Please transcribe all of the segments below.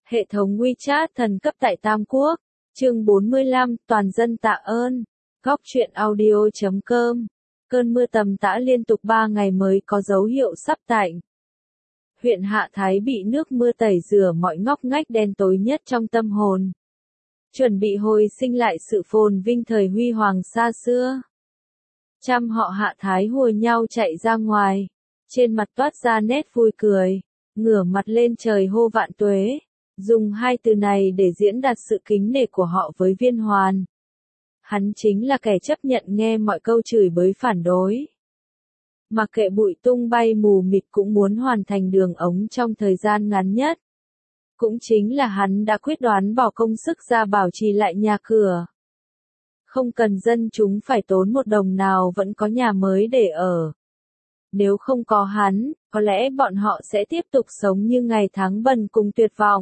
Hệ thống WeChat thần cấp tại Tam Quốc. Chương 45, toàn dân tạ ơn. Góc truyện audio.com. Cơn mưa tầm tã liên tục 3 ngày mới có dấu hiệu sắp tạnh. Huyện Hạ Thái bị nước mưa tẩy rửa mọi ngóc ngách đen tối nhất trong tâm hồn. Chuẩn bị hồi sinh lại sự phồn vinh thời huy hoàng xa xưa. Trăm họ Hạ Thái hùa nhau chạy ra ngoài. Trên mặt toát ra nét vui cười. Ngửa mặt lên trời hô vạn tuế. Dùng hai từ này để diễn đạt sự kính nể của họ với Viên Hoàn. Hắn chính là kẻ chấp nhận nghe mọi câu chửi bới phản đối. Mặc kệ bụi tung bay mù mịt cũng muốn hoàn thành đường ống trong thời gian ngắn nhất. Cũng chính là hắn đã quyết đoán bỏ công sức ra bảo trì lại nhà cửa. Không cần dân chúng phải tốn một đồng nào vẫn có nhà mới để ở. Nếu không có hắn, có lẽ bọn họ sẽ tiếp tục sống như ngày tháng bần cùng tuyệt vọng.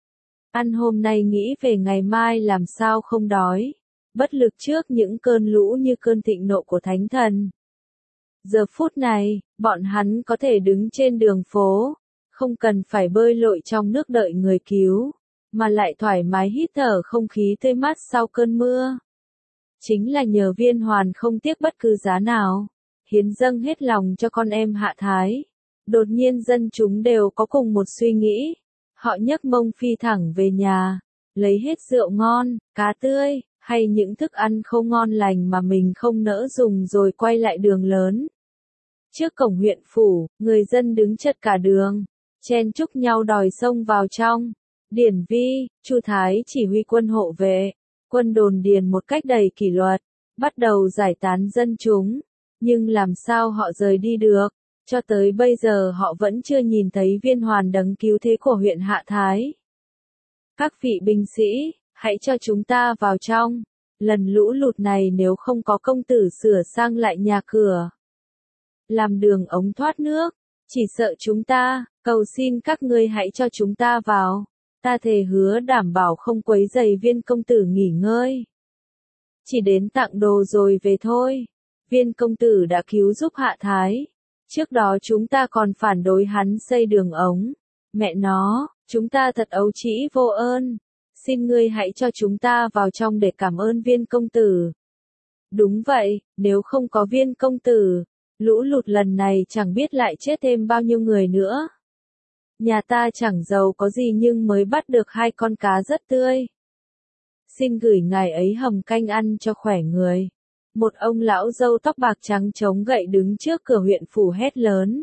Ăn hôm nay nghĩ về ngày mai làm sao không đói. Bất lực trước những cơn lũ như cơn thịnh nộ của thánh thần. Giờ phút này, bọn hắn có thể đứng trên đường phố, không cần phải bơi lội trong nước đợi người cứu, mà lại thoải mái hít thở không khí tươi mát sau cơn mưa. Chính là nhờ Viên Hoàn không tiếc bất cứ giá nào, hiến dâng hết lòng cho con em Hạ Thái. Đột nhiên dân chúng đều có cùng một suy nghĩ. Họ nhấc mông phi thẳng về nhà, lấy hết rượu ngon, cá tươi, hay những thức ăn không ngon lành mà mình không nỡ dùng rồi quay lại đường lớn. Trước cổng huyện phủ, người dân đứng chật cả đường, chen chúc nhau đòi xông vào trong. Điển Vi, Chu Thái chỉ huy quân hộ vệ, quân đồn điền một cách đầy kỷ luật, bắt đầu giải tán dân chúng. Nhưng làm sao họ rời đi được? Cho tới bây giờ họ vẫn chưa nhìn thấy Viên Hoàn đấng cứu thế của huyện Hạ Thái. Các vị binh sĩ, hãy cho chúng ta vào trong. Lần lũ lụt này nếu không có công tử sửa sang lại nhà cửa, làm đường ống thoát nước, chỉ sợ chúng ta, cầu xin các ngươi hãy cho chúng ta vào. Ta thề hứa đảm bảo không quấy rầy Viên công tử nghỉ ngơi. Chỉ đến tặng đồ rồi về thôi. Viên công tử đã cứu giúp Hạ Thái. Trước đó chúng ta còn phản đối hắn xây đường ống. Mẹ nó, chúng ta thật ấu trĩ vô ơn. Xin ngươi hãy cho chúng ta vào trong để cảm ơn Viên công tử. Đúng vậy, nếu không có Viên công tử, lũ lụt lần này chẳng biết lại chết thêm bao nhiêu người nữa. Nhà ta chẳng giàu có gì nhưng mới bắt được 2 con cá rất tươi. Xin gửi ngài ấy hầm canh ăn cho khỏe người. Một ông lão râu tóc bạc trắng chống gậy đứng trước cửa huyện phủ hét lớn.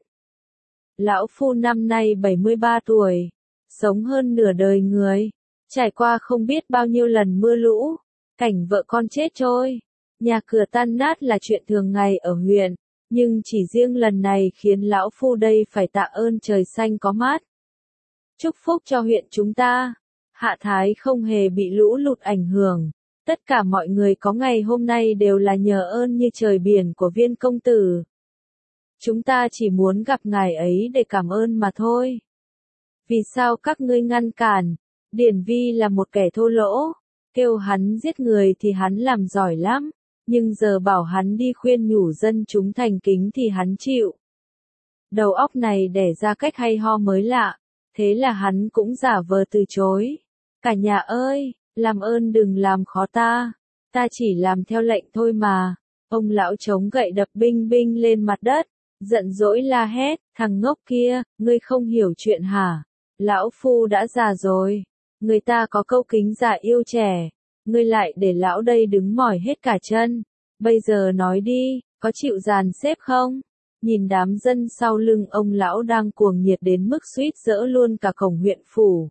Lão phu năm nay 73 tuổi, sống hơn nửa đời người, trải qua không biết bao nhiêu lần mưa lũ, cảnh vợ con chết trôi, nhà cửa tan nát là chuyện thường ngày ở huyện, nhưng chỉ riêng lần này khiến lão phu đây phải tạ ơn trời xanh có mát. Chúc phúc cho huyện chúng ta, Hạ Thái không hề bị lũ lụt ảnh hưởng. Tất cả mọi người có ngày hôm nay đều là nhờ ơn như trời biển của Viên công tử. Chúng ta chỉ muốn gặp ngài ấy để cảm ơn mà thôi. Vì sao các ngươi ngăn cản? Điển Vi là một kẻ thô lỗ. Kêu hắn giết người thì hắn làm giỏi lắm. Nhưng giờ bảo hắn đi khuyên nhủ dân chúng thành kính thì hắn chịu. Đầu óc này đẻ ra cách hay ho mới lạ. Thế là hắn cũng giả vờ từ chối. Cả nhà ơi! Làm ơn đừng làm khó ta chỉ làm theo lệnh thôi mà. Ông lão chống gậy đập binh binh lên mặt đất, giận dỗi la hét, thằng ngốc kia, ngươi không hiểu chuyện hả? Lão phu đã già rồi, người ta có câu kính già yêu trẻ, ngươi lại để lão đây đứng mỏi hết cả chân. Bây giờ nói đi, có chịu dàn xếp không? Nhìn đám dân sau lưng ông lão đang cuồng nhiệt đến mức suýt dỡ luôn cả cổng huyện phủ.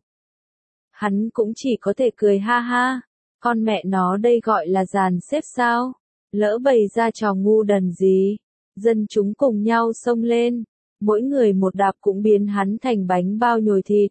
Hắn cũng chỉ có thể cười ha ha, con mẹ nó đây gọi là dàn xếp sao, lỡ bày ra trò ngu đần gì. Dân chúng cùng nhau xông lên, mỗi người một đạp cũng biến hắn thành bánh bao nhồi thịt.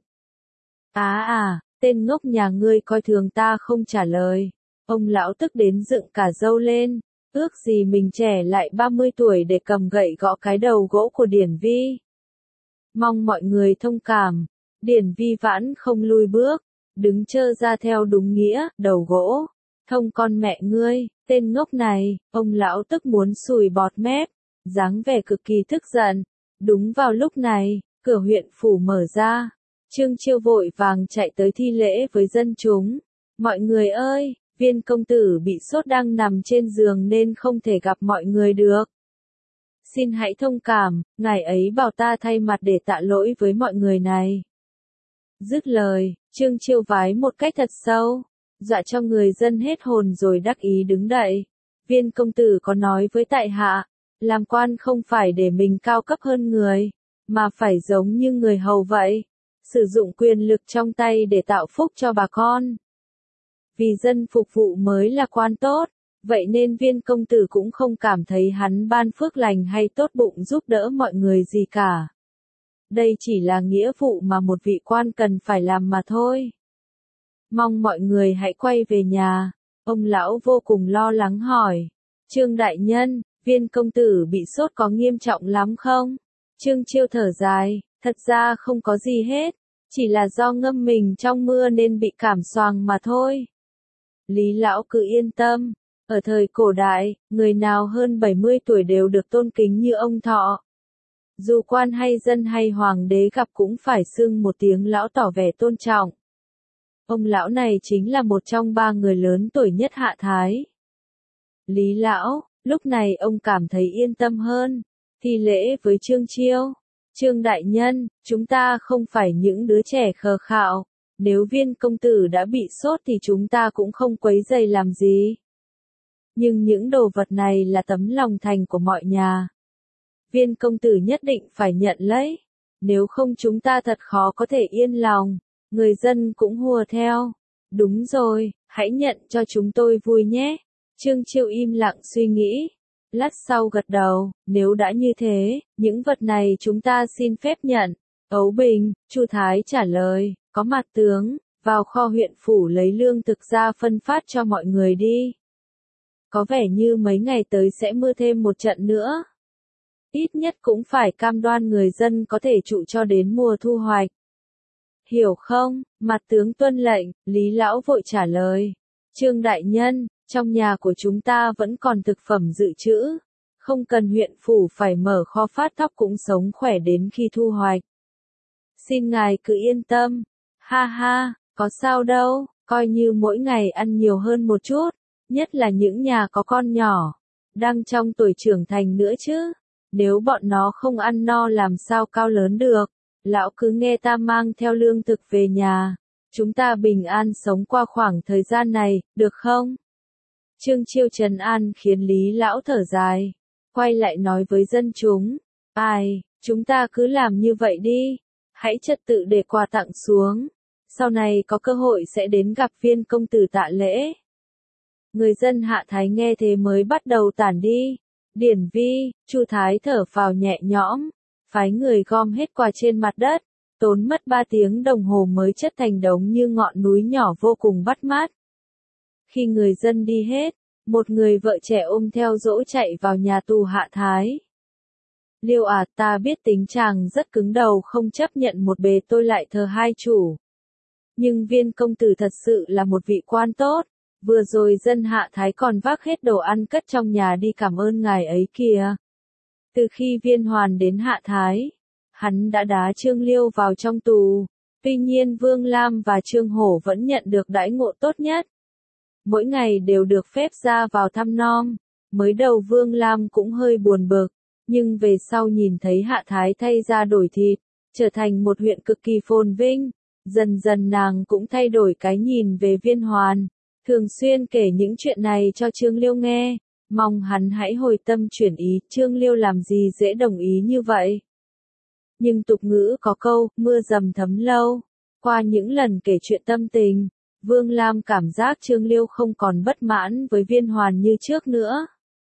Tên ngốc nhà ngươi coi thường ta không trả lời. Ông lão tức đến dựng cả râu lên, ước gì mình trẻ lại 30 tuổi để cầm gậy gõ cái đầu gỗ của Điển Vi. Mong mọi người thông cảm, Điển Vi vãn không lui bước. Đứng chơ ra theo đúng nghĩa, đầu gỗ. Thông con mẹ ngươi, tên ngốc này, ông lão tức muốn sùi bọt mép, dáng vẻ cực kỳ tức giận. Đúng vào lúc này, cửa huyện phủ mở ra. Trương Chiêu vội vàng chạy tới thi lễ với dân chúng. Mọi người ơi, Viên công tử bị sốt đang nằm trên giường nên không thể gặp mọi người được. Xin hãy thông cảm, ngài ấy bảo ta thay mặt để tạ lỗi với mọi người này. Dứt lời, Trương Chiêu vái một cách thật sâu, dọa cho người dân hết hồn rồi đắc ý đứng dậy. Viên công tử có nói với tại hạ, làm quan không phải để mình cao cấp hơn người, mà phải giống như người hầu vậy, sử dụng quyền lực trong tay để tạo phúc cho bà con. Vì dân phục vụ mới là quan tốt, vậy nên Viên công tử cũng không cảm thấy hắn ban phước lành hay tốt bụng giúp đỡ mọi người gì cả. Đây chỉ là nghĩa vụ mà một vị quan cần phải làm mà thôi. Mong mọi người hãy quay về nhà. Ông lão vô cùng lo lắng hỏi. Trương đại nhân, Viên công tử bị sốt có nghiêm trọng lắm không? Trương Chiêu thở dài, thật ra không có gì hết, chỉ là do ngâm mình trong mưa nên bị cảm xoàng mà thôi. Lý lão cứ yên tâm, ở thời cổ đại, người nào hơn 70 tuổi đều được tôn kính như ông Thọ. Dù quan hay dân hay hoàng đế gặp cũng phải xưng một tiếng lão tỏ vẻ tôn trọng. Ông lão này chính là một trong 3 người lớn tuổi nhất Hạ Thái. Lý lão, lúc này ông cảm thấy yên tâm hơn, thi lễ với Trương Chiêu. Trương đại nhân, chúng ta không phải những đứa trẻ khờ khạo, nếu Viên công tử đã bị sốt thì chúng ta cũng không quấy rầy làm gì. Nhưng những đồ vật này là tấm lòng thành của mọi nhà. Viên công tử nhất định phải nhận lấy, nếu không chúng ta thật khó có thể yên lòng, người dân cũng hùa theo. Đúng rồi, hãy nhận cho chúng tôi vui nhé. Trương Chiêu im lặng suy nghĩ, lát sau gật đầu, nếu đã như thế, những vật này chúng ta xin phép nhận. Ấu Bình, Chu Thái trả lời, có mặt tướng, vào kho huyện phủ lấy lương thực ra phân phát cho mọi người đi. Có vẻ như mấy ngày tới sẽ mưa thêm một trận nữa. Ít nhất cũng phải cam đoan người dân có thể trụ cho đến mùa thu hoạch. Hiểu không, mặt tướng tuân lệnh, Lý lão vội trả lời. Trương đại nhân, trong nhà của chúng ta vẫn còn thực phẩm dự trữ, không cần huyện phủ phải mở kho phát thóc cũng sống khỏe đến khi thu hoạch. Xin ngài cứ yên tâm. Ha ha, có sao đâu, coi như mỗi ngày ăn nhiều hơn một chút, nhất là những nhà có con nhỏ, đang trong tuổi trưởng thành nữa chứ. Nếu bọn nó không ăn no làm sao cao lớn được. Lão cứ nghe ta mang theo lương thực về nhà. Chúng ta bình an sống qua khoảng thời gian này, được không? Trương Chiêu trấn an khiến Lý lão thở dài. Quay lại nói với dân chúng. Ai, chúng ta cứ làm như vậy đi. Hãy trật tự để quà tặng xuống. Sau này có cơ hội sẽ đến gặp Viên công tử tạ lễ. Người dân Hạ Thái nghe thế mới bắt đầu tản đi. Điển Vi, Chu Thái thở phào nhẹ nhõm, phái người gom hết quà trên mặt đất, tốn mất 3 tiếng đồng hồ mới chất thành đống như ngọn núi nhỏ vô cùng bắt mắt. Khi người dân đi hết, một người vợ trẻ ôm theo dỗ chạy vào nhà tù Hạ Thái. Liêu à, ta biết tính chàng rất cứng đầu không chấp nhận một bề tôi lại thờ hai chủ. Nhưng Viên công tử thật sự là một vị quan tốt. Vừa rồi dân Hạ Thái còn vác hết đồ ăn cất trong nhà đi cảm ơn ngài ấy kìa. Từ khi Viên Hoàn đến Hạ Thái, hắn đã đá Trương Liêu vào trong tù. Tuy nhiên Vương Lam và Trương Hổ vẫn nhận được đãi ngộ tốt nhất. Mỗi ngày đều được phép ra vào thăm nom. Mới đầu Vương Lam cũng hơi buồn bực, nhưng về sau nhìn thấy Hạ Thái thay ra đổi thịt, trở thành một huyện cực kỳ phồn vinh. Dần dần nàng cũng thay đổi cái nhìn về Viên Hoàn. Thường xuyên kể những chuyện này cho Trương Liêu nghe, mong hắn hãy hồi tâm chuyển ý. Trương Liêu làm gì dễ đồng ý như vậy. Nhưng tục ngữ có câu, mưa dầm thấm lâu. Qua những lần kể chuyện tâm tình, Vương Lam cảm giác Trương Liêu không còn bất mãn với Viên Hoàn như trước nữa.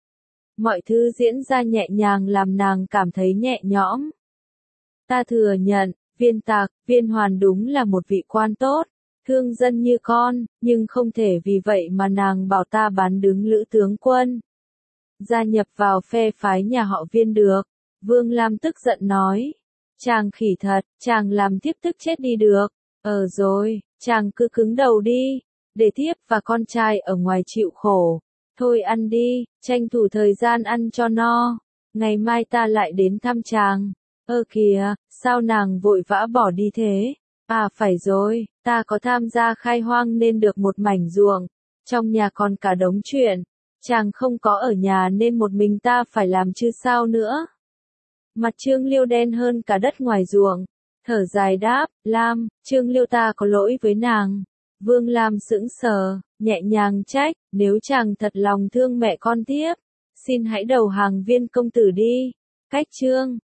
Mọi thứ diễn ra nhẹ nhàng làm nàng cảm thấy nhẹ nhõm. Ta thừa nhận, Viên Hoàn đúng là một vị quan tốt. Thương dân như con, nhưng không thể vì vậy mà nàng bảo ta bán đứng Lữ tướng quân. Gia nhập vào phe phái nhà họ Viên được. Vương Lam tức giận nói. Chàng khỉ thật, chàng làm thiếp tức chết đi được. Rồi, chàng cứ cứng đầu đi, để thiếp và con trai ở ngoài chịu khổ. Thôi ăn đi, tranh thủ thời gian ăn cho no. Ngày mai ta lại đến thăm chàng. Kìa, sao nàng vội vã bỏ đi thế? À phải rồi, ta có tham gia khai hoang nên được một mảnh ruộng, trong nhà còn cả đống chuyện, chàng không có ở nhà nên một mình ta phải làm chứ sao nữa. Mặt Trương Liêu đen hơn cả đất ngoài ruộng, thở dài đáp, Lam, Trương Liêu ta có lỗi với nàng. Vương Lam sững sờ, nhẹ nhàng trách, nếu chàng thật lòng thương mẹ con thiếp, xin hãy đầu hàng Viên công tử đi. Cách chương